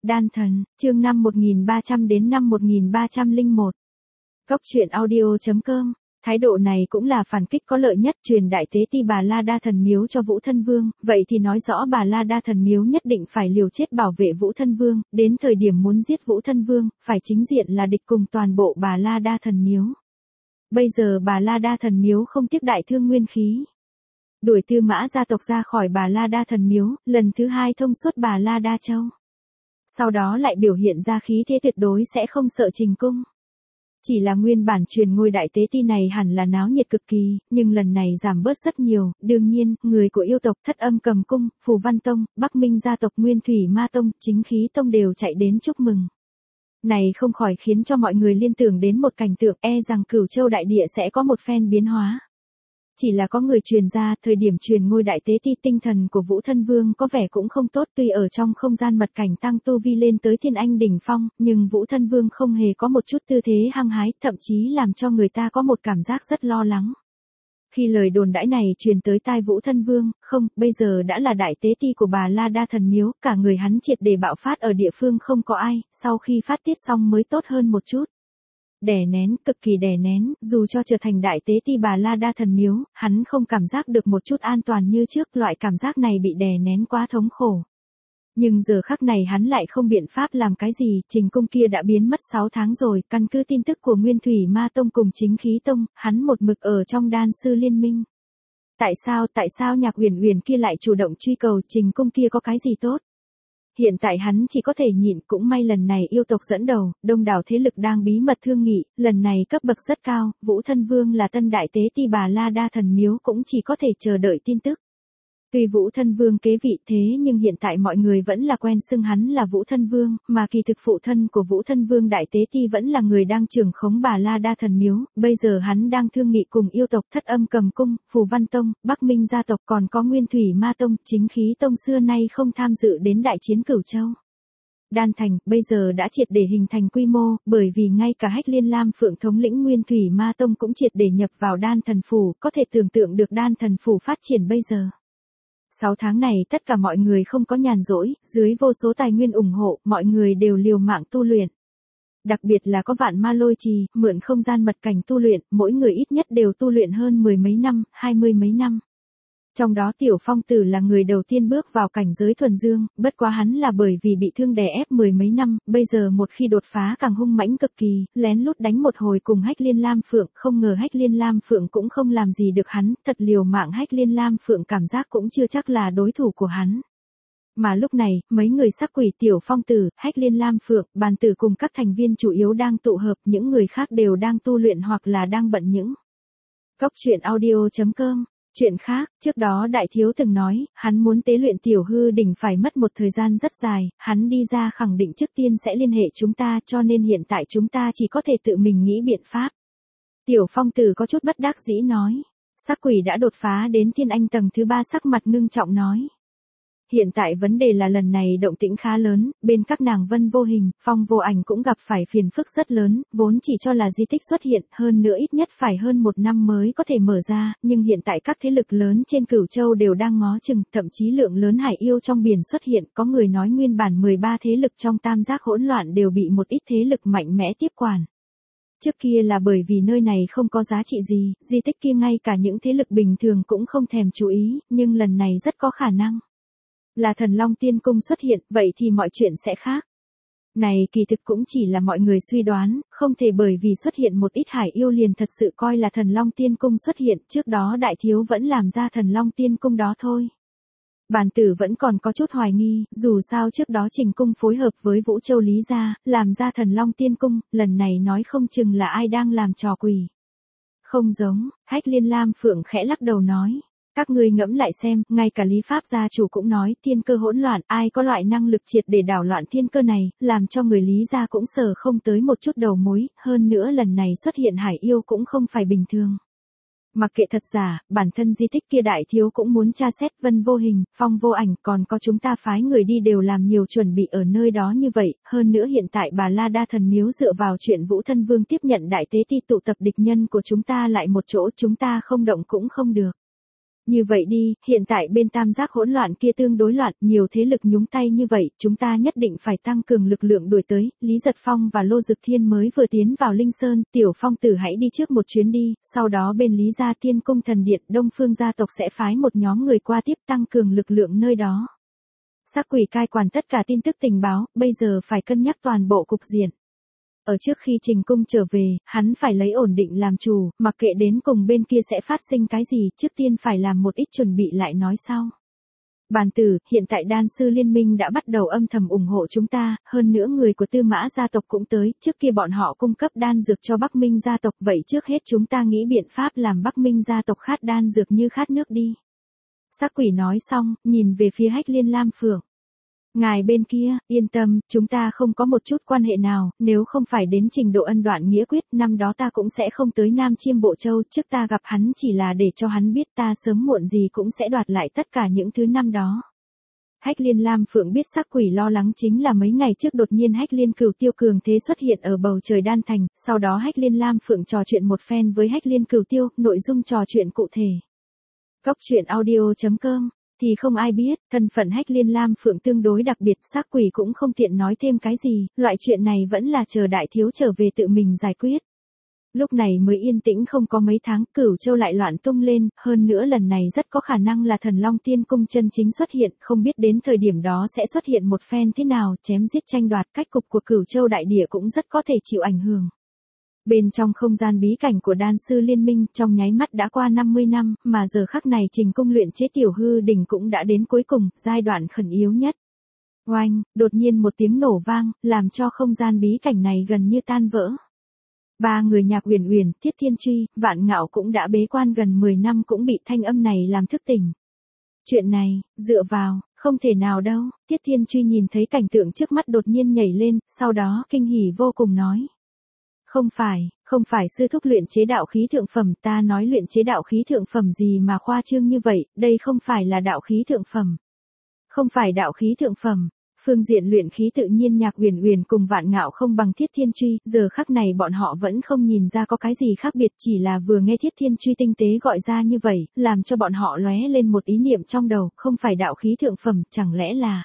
Đan thần, chương năm 1300 đến năm 1301. Cốc truyện audio.com. Thái độ này cũng là phản kích có lợi nhất, truyền đại tế ti Bà La Đa Thần Miếu cho Vũ Thân Vương, vậy thì nói rõ Bà La Đa Thần Miếu nhất định phải liều chết bảo vệ Vũ Thân Vương, đến thời điểm muốn giết Vũ Thân Vương, phải chính diện là địch cùng toàn bộ Bà La Đa Thần Miếu. Bây giờ Bà La Đa Thần Miếu không tiếc đại thương nguyên khí, đuổi Tư Mã gia tộc ra khỏi Bà La Đa Thần Miếu, lần thứ hai thông suốt Bà La Đa Châu. Sau đó lại biểu hiện ra khí thế tuyệt đối sẽ không sợ Trình Cung. Chỉ là nguyên bản truyền ngôi đại tế ti này hẳn là náo nhiệt cực kỳ, nhưng lần này giảm bớt rất nhiều, đương nhiên, người của yêu tộc Thất Âm Cầm Cung, Phù Văn Tông, Bắc Minh gia tộc Nguyên Thủy Ma Tông, Chính Khí Tông đều chạy đến chúc mừng. Này không khỏi khiến cho mọi người liên tưởng đến một cảnh tượng rằng Cửu Châu đại địa sẽ có một phen biến hóa. Chỉ là có người truyền ra, thời điểm truyền ngôi đại tế ti tinh thần của Vũ Thân Vương có vẻ cũng không tốt, tuy ở trong không gian mật cảnh tăng tu vi lên tới thiên anh đỉnh phong, nhưng Vũ Thân Vương không hề có một chút tư thế hăng hái, thậm chí làm cho người ta có một cảm giác rất lo lắng. Khi lời đồn đãi này truyền tới tai Vũ Thân Vương, không, bây giờ đã là đại tế ti của Bà La Đa Thần Miếu, cả người hắn triệt để bạo phát ở địa phương không có ai, sau khi phát tiết xong mới tốt hơn một chút. Đè nén, cực kỳ đè nén, dù cho trở thành đại tế ti Bà La Đa Thần Miếu, hắn không cảm giác được một chút an toàn như trước, loại cảm giác này bị đè nén quá thống khổ. Nhưng giờ khắc này hắn lại không biện pháp làm cái gì, Trình Cung kia đã biến mất 6 tháng rồi, căn cứ tin tức của Nguyên Thủy Ma Tông cùng Chính Khí Tông, hắn một mực ở trong đan sư liên minh. Tại sao Nhạc Uyển Uyển kia lại chủ động truy cầu Trình Cung kia có cái gì tốt? Hiện tại hắn chỉ có thể nhịn, cũng may lần này yêu tộc dẫn đầu, đông đảo thế lực đang bí mật thương nghị, lần này cấp bậc rất cao, Vũ Thân Vương là tân đại tế ti Bà La Đa Thần Miếu cũng chỉ có thể chờ đợi tin tức. Tuy Vũ Thân Vương kế vị thế nhưng hiện tại mọi người vẫn là quen xưng hắn là Vũ Thân Vương, mà kỳ thực phụ thân của Vũ Thân Vương đại tế ti vẫn là người đang trưởng khống Bà La Đa Thần Miếu, bây giờ hắn đang thương nghị cùng yêu tộc Thất Âm Cầm Cung, Phù Văn Tông, Bắc Minh gia tộc còn có Nguyên Thủy Ma Tông, Chính Khí Tông xưa nay không tham dự đến đại chiến Cửu Châu. Đan Thành, bây giờ đã triệt để hình thành quy mô, bởi vì ngay cả Hách Liên Lam Phượng thống lĩnh Nguyên Thủy Ma Tông cũng triệt để nhập vào Đan Thần Phủ, có thể tưởng tượng được Đan Thần Phủ phát triển bây giờ. 6 tháng này tất cả mọi người không có nhàn rỗi, dưới vô số tài nguyên ủng hộ, mọi người đều liều mạng tu luyện. Đặc biệt là có Vạn Ma Lôi Trì, mượn không gian mật cảnh tu luyện, mỗi người ít nhất đều tu luyện hơn 10 mấy năm, 20 mấy năm. Trong đó Tiểu Phong Tử là người đầu tiên bước vào cảnh giới thuần dương, bất quá hắn là bởi vì bị thương đè ép 10 mấy năm, bây giờ một khi đột phá càng hung mãnh cực kỳ, lén lút đánh một hồi cùng Hách Liên Lam Phượng, không ngờ Hách Liên Lam Phượng cũng không làm gì được hắn, thật liều mạng Hách Liên Lam Phượng cảm giác cũng chưa chắc là đối thủ của hắn. Mà lúc này, mấy người sắc quỷ Tiểu Phong Tử, Hách Liên Lam Phượng, Bàn Tử cùng các thành viên chủ yếu đang tụ hợp, những người khác đều đang tu luyện hoặc là đang bận những. Cốc truyện audio.com. Chuyện khác, trước đó đại thiếu từng nói, hắn muốn tế luyện Tiểu Hư Đỉnh phải mất một thời gian rất dài, hắn đi ra khẳng định trước tiên sẽ liên hệ chúng ta, cho nên hiện tại chúng ta chỉ có thể tự mình nghĩ biện pháp. Tiểu Phong Tử có chút bất đắc dĩ nói. Sắc quỷ đã đột phá đến thiên anh tầng thứ 3 sắc mặt ngưng trọng nói. Hiện tại vấn đề là lần này động tĩnh khá lớn, bên các nàng Vân Vô Hình, Phong Vô Ảnh cũng gặp phải phiền phức rất lớn, vốn chỉ cho là di tích xuất hiện, hơn nữa ít nhất phải hơn 1 năm mới có thể mở ra, nhưng hiện tại các thế lực lớn trên Cửu Châu đều đang ngó chừng, thậm chí lượng lớn hải yêu trong biển xuất hiện, có người nói nguyên bản 13 thế lực trong tam giác hỗn loạn đều bị một ít thế lực mạnh mẽ tiếp quản. Trước kia là bởi vì nơi này không có giá trị gì, di tích kia ngay cả những thế lực bình thường cũng không thèm chú ý, nhưng lần này rất có khả năng là Thần Long Tiên Cung xuất hiện, vậy thì mọi chuyện sẽ khác. Này kỳ thực cũng chỉ là mọi người suy đoán, không thể bởi vì xuất hiện một ít hải yêu liền thật sự coi là Thần Long Tiên Cung xuất hiện, trước đó đại thiếu vẫn làm ra Thần Long Tiên Cung đó thôi. Bàn Tử vẫn còn có chút hoài nghi, dù sao trước đó Trình Cung phối hợp với Vũ Châu Lý gia, làm ra Thần Long Tiên Cung, lần này nói không chừng là ai đang làm trò quỷ. Không giống, Hách Liên Lam Phượng khẽ lắc đầu nói. Các ngươi ngẫm lại xem, ngay cả Lý Pháp gia chủ cũng nói thiên cơ hỗn loạn, ai có loại năng lực triệt để đảo loạn thiên cơ này, làm cho người Lý gia cũng sờ không tới một chút đầu mối, hơn nữa lần này xuất hiện hải yêu cũng không phải bình thường. Mặc kệ thật giả, bản thân di tích kia đại thiếu cũng muốn tra xét Vân Vô Hình, Phong Vô Ảnh, còn có chúng ta phái người đi đều làm nhiều chuẩn bị ở nơi đó như vậy, hơn nữa hiện tại Bà La Đa Thần Miếu dựa vào chuyện Vũ Thân Vương tiếp nhận đại tế ti tụ tập địch nhân của chúng ta lại một chỗ, chúng ta không động cũng không được. Như vậy đi, hiện tại bên tam giác hỗn loạn kia tương đối loạn, nhiều thế lực nhúng tay như vậy, chúng ta nhất định phải tăng cường lực lượng đuổi tới. Lý Giật Phong và Lô Dực Thiên mới vừa tiến vào Linh Sơn, Tiểu Phong Tử hãy đi trước một chuyến đi, sau đó bên Lý Gia Tiên Cung Thần Điện, Đông Phương gia tộc sẽ phái một nhóm người qua tiếp tăng cường lực lượng nơi đó. Sắc Quỷ cai quản tất cả tin tức tình báo, bây giờ phải cân nhắc toàn bộ cục diện. Ở trước khi Trình Cung trở về, hắn phải lấy ổn định làm chủ, mặc kệ đến cùng bên kia sẽ phát sinh cái gì, trước tiên phải làm một ít chuẩn bị lại nói sau. Bàn tử, hiện tại đan sư liên minh đã bắt đầu âm thầm ủng hộ chúng ta, hơn nữa người của Tư Mã gia tộc cũng tới, trước kia bọn họ cung cấp đan dược cho Bắc Minh gia tộc, vậy trước hết chúng ta nghĩ biện pháp làm Bắc Minh gia tộc khát đan dược như khát nước đi. Sắc Quỷ nói xong, nhìn về phía Hách Liên Lam Phượng. Ngài bên kia, yên tâm, chúng ta không có một chút quan hệ nào, nếu không phải đến trình độ ân đoạn nghĩa quyết, năm đó ta cũng sẽ không tới Nam Chiêm Bộ Châu, trước ta gặp hắn chỉ là để cho hắn biết ta sớm muộn gì cũng sẽ đoạt lại tất cả những thứ năm đó. Hách Liên Lam Phượng biết Sắc Quỷ lo lắng chính là mấy ngày trước đột nhiên Hách Liên Cửu Tiêu cường thế xuất hiện ở bầu trời Đan Thành, sau đó Hách Liên Lam Phượng trò chuyện một phen với Hách Liên Cửu Tiêu, nội dung trò chuyện cụ thể. Góc truyện audio.com thì không ai biết, thân phận Hách Liên Lam Phượng tương đối đặc biệt, Sắc Quỷ cũng không tiện nói thêm cái gì, loại chuyện này vẫn là chờ đại thiếu trở về tự mình giải quyết. Lúc này mới yên tĩnh không có mấy tháng, Cửu Châu lại loạn tung lên, hơn nữa lần này rất có khả năng là Thần Long Tiên Cung chân chính xuất hiện, không biết đến thời điểm đó sẽ xuất hiện một phen thế nào, chém giết tranh đoạt, cách cục của Cửu Châu đại địa cũng rất có thể chịu ảnh hưởng. Bên trong không gian bí cảnh của đan sư liên minh, trong nháy mắt đã qua 50 năm, mà giờ khắc này Trình Cung luyện chế tiểu hư đỉnh cũng đã đến cuối cùng, giai đoạn khẩn yếu nhất. Oanh, đột nhiên một tiếng nổ vang, làm cho không gian bí cảnh này gần như tan vỡ. Ba người Nhạc Uyển Uyển, Tiết Thiên Truy, Vạn Ngạo cũng đã bế quan gần 10 năm cũng bị thanh âm này làm thức tỉnh. Chuyện này, dựa vào, không thể nào đâu, Tiết Thiên Truy nhìn thấy cảnh tượng trước mắt đột nhiên nhảy lên, sau đó kinh hỉ vô cùng nói. Không phải sư thúc luyện chế đạo khí thượng phẩm, ta nói luyện chế đạo khí thượng phẩm gì mà khoa trương như vậy, đây không phải là đạo khí thượng phẩm. Không phải đạo khí thượng phẩm, phương diện luyện khí tự nhiên Nhạc Uyển Uyển cùng Vạn Ngạo không bằng Thiết Thiên Truy, giờ khắc này bọn họ vẫn không nhìn ra có cái gì khác biệt, chỉ là vừa nghe Thiết Thiên Truy tinh tế gọi ra như vậy, làm cho bọn họ lóe lên một ý niệm trong đầu, không phải đạo khí thượng phẩm, chẳng lẽ là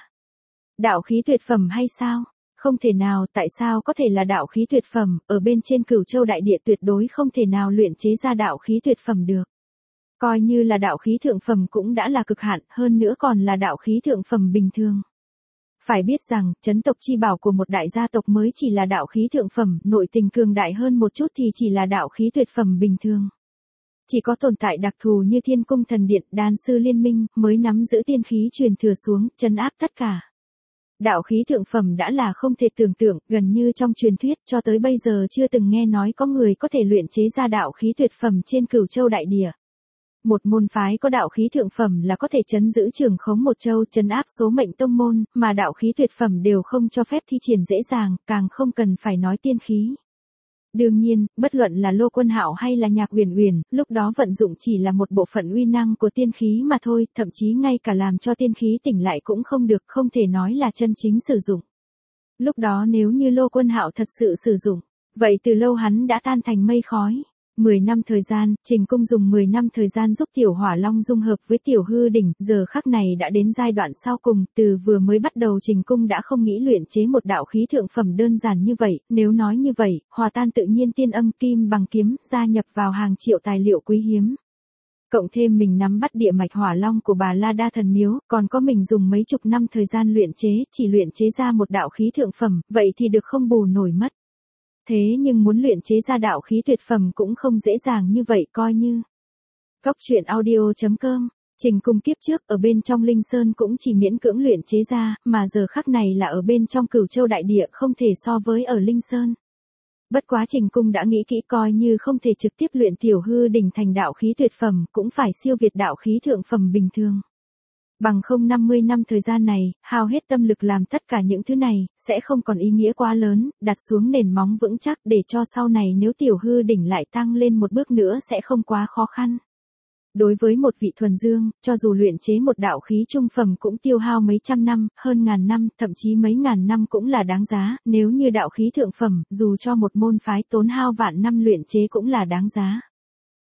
đạo khí tuyệt phẩm hay sao? Không thể nào, tại sao có thể là đạo khí tuyệt phẩm, ở bên trên Cửu Châu đại địa tuyệt đối không thể nào luyện chế ra đạo khí tuyệt phẩm được. Coi như là đạo khí thượng phẩm cũng đã là cực hạn, hơn nữa còn là đạo khí thượng phẩm bình thường. Phải biết rằng, chấn tộc chi bảo của một đại gia tộc mới chỉ là đạo khí thượng phẩm, nội tình cường đại hơn một chút thì chỉ là đạo khí tuyệt phẩm bình thường. Chỉ có tồn tại đặc thù như Thiên Cung Thần Điện, đan sư liên minh, mới nắm giữ tiên khí truyền thừa xuống, trấn áp tất cả. Đạo khí thượng phẩm đã là không thể tưởng tượng, gần như trong truyền thuyết, cho tới bây giờ chưa từng nghe nói có người có thể luyện chế ra đạo khí tuyệt phẩm trên Cửu Châu đại địa. Một môn phái có đạo khí thượng phẩm là có thể trấn giữ trường khống một châu, trấn áp số mệnh tông môn, mà đạo khí tuyệt phẩm đều không cho phép thi triển dễ dàng, càng không cần phải nói tiên khí. Đương nhiên, bất luận là Lô Quân Hạo hay là Nhạc Uyển Uyển, lúc đó vận dụng chỉ là một bộ phận uy năng của tiên khí mà thôi, thậm chí ngay cả làm cho tiên khí tỉnh lại cũng không được, không thể nói là chân chính sử dụng. Lúc đó nếu như Lô Quân Hạo thật sự sử dụng, vậy từ lâu hắn đã tan thành mây khói. 10 năm thời gian, Trình Cung dùng 10 năm thời gian giúp Tiểu Hỏa Long dung hợp với Tiểu Hư Đỉnh, giờ khắc này đã đến giai đoạn sau cùng, từ vừa mới bắt đầu Trình Cung đã không nghĩ luyện chế một đạo khí thượng phẩm đơn giản như vậy, nếu nói như vậy, hòa tan tự nhiên tiên âm kim bằng kiếm, gia nhập vào hàng triệu tài liệu quý hiếm. Cộng thêm mình nắm bắt địa mạch Hỏa Long của Bà La Đa Thần Miếu, còn có mình dùng mấy chục năm thời gian luyện chế, chỉ luyện chế ra một đạo khí thượng phẩm, vậy thì được không bù nổi mất. Thế nhưng muốn luyện chế ra đạo khí tuyệt phẩm cũng không dễ dàng như vậy, coi như. Góc truyện audio.com, Trình Cung kiếp trước ở bên trong Linh Sơn cũng chỉ miễn cưỡng luyện chế ra, mà giờ khắc này là ở bên trong Cửu Châu đại địa không thể so với ở Linh Sơn. Bất quá Trình Cung đã nghĩ kỹ, coi như không thể trực tiếp luyện Tiểu Hư Đỉnh thành đạo khí tuyệt phẩm, cũng phải siêu việt đạo khí thượng phẩm bình thường. Bằng không 50 năm thời gian này, hao hết tâm lực làm tất cả những thứ này, sẽ không còn ý nghĩa quá lớn, đặt xuống nền móng vững chắc để cho sau này nếu Tiểu Hư Đỉnh lại tăng lên một bước nữa sẽ không quá khó khăn. Đối với một vị thuần dương, cho dù luyện chế một đạo khí trung phẩm cũng tiêu hao mấy trăm năm, hơn ngàn năm, thậm chí mấy ngàn năm cũng là đáng giá, nếu như đạo khí thượng phẩm, dù cho một môn phái tốn hao vạn năm luyện chế cũng là đáng giá.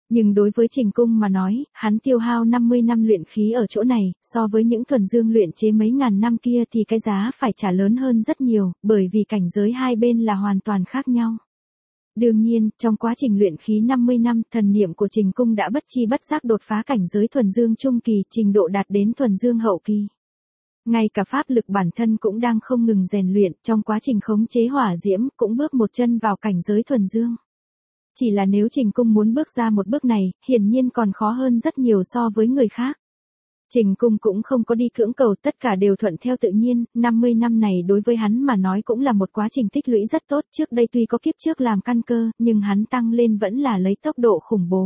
Nhưng đối với Trình Cung mà nói, hắn tiêu hao 50 năm luyện khí ở chỗ này, so với những thuần dương luyện chế mấy ngàn năm kia thì cái giá phải trả lớn hơn rất nhiều, bởi vì cảnh giới hai bên là hoàn toàn khác nhau. Đương nhiên, trong quá trình luyện khí 50 năm, thần niệm của Trình Cung đã bất chi bất giác đột phá cảnh giới thuần dương trung kỳ, trình độ đạt đến thuần dương hậu kỳ. Ngay cả pháp lực bản thân cũng đang không ngừng rèn luyện, trong quá trình khống chế hỏa diễm, cũng bước một chân vào cảnh giới thuần dương. Chỉ là nếu Trình Cung muốn bước ra một bước này, hiển nhiên còn khó hơn rất nhiều so với người khác. Trình Cung cũng không có đi cưỡng cầu, tất cả đều thuận theo tự nhiên, 50 năm này đối với hắn mà nói cũng là một quá trình tích lũy rất tốt, trước đây tuy có kiếp trước làm căn cơ, nhưng hắn tăng lên vẫn là lấy tốc độ khủng bố.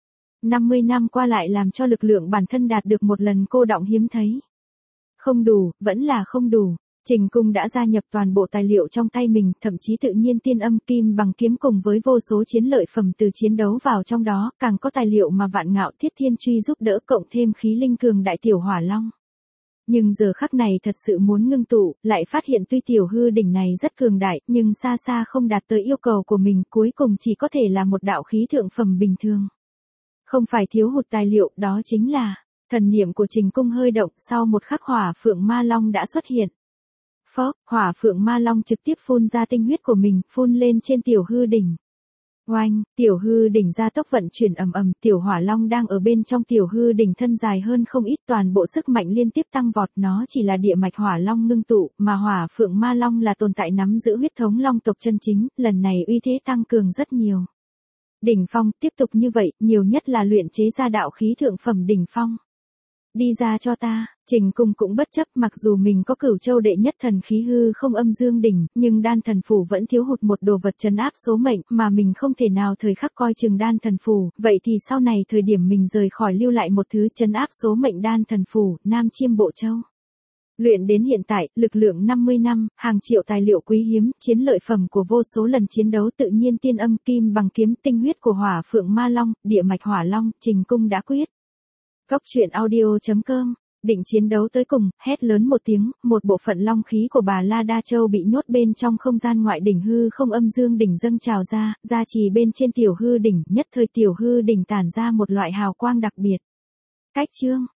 50 năm qua lại làm cho lực lượng bản thân đạt được một lần cô đọng hiếm thấy. Không đủ, vẫn là không đủ. Trình Cung đã gia nhập toàn bộ tài liệu trong tay mình, thậm chí tự nhiên tiên âm kim bằng kiếm cùng với vô số chiến lợi phẩm từ chiến đấu vào trong đó, càng có tài liệu mà Vạn Ngạo Thiết Thiên Truy giúp đỡ cộng thêm khí linh cường đại tiểu hỏa long. Nhưng giờ khắc này thật sự muốn ngưng tụ, lại phát hiện tuy tiểu hư đỉnh này rất cường đại, nhưng xa xa không đạt tới yêu cầu của mình, cuối cùng chỉ có thể là một đạo khí thượng phẩm bình thường. Không phải thiếu hụt tài liệu, đó chính là, thần niệm của Trình Cung hơi động, sau một khắc hỏa phượng ma long đã xuất hiện. Phốc, hỏa phượng ma long trực tiếp phun ra tinh huyết của mình, phun lên trên tiểu hư đỉnh. Oanh, tiểu hư đỉnh ra tốc vận chuyển ầm ầm, tiểu hỏa long đang ở bên trong tiểu hư đỉnh thân dài hơn không ít, toàn bộ sức mạnh liên tiếp tăng vọt, nó chỉ là địa mạch hỏa long ngưng tụ, mà hỏa phượng ma long là tồn tại nắm giữ huyết thống long tộc chân chính, lần này uy thế tăng cường rất nhiều. Đỉnh phong, tiếp tục như vậy, nhiều nhất là luyện chế ra đạo khí thượng phẩm đỉnh phong. Đi ra cho ta, Trình Cung cũng bất chấp, mặc dù mình có Cửu Châu đệ nhất thần khí hư không âm dương đỉnh, nhưng đan thần phù vẫn thiếu hụt một đồ vật trấn áp số mệnh, mà mình không thể nào thời khắc coi chừng đan thần phù, vậy thì sau này thời điểm mình rời khỏi lưu lại một thứ trấn áp số mệnh đan thần phù, Nam Chiêm Bộ Châu. Luyện đến hiện tại, lực lượng 50 năm, hàng triệu tài liệu quý hiếm, chiến lợi phẩm của vô số lần chiến đấu tự nhiên tiên âm kim bằng kiếm, tinh huyết của hỏa phượng ma long, địa mạch hỏa long, Trình Cung đã quyết. Cốc truyện audio.com, định chiến đấu tới cùng, hét lớn một tiếng, một bộ phận long khí của Bà La Đa Châu bị nhốt bên trong không gian ngoại đỉnh hư không âm dương đỉnh dâng trào ra, gia trì bên trên tiểu hư đỉnh, nhất thời tiểu hư đỉnh tản ra một loại hào quang đặc biệt. Cách chương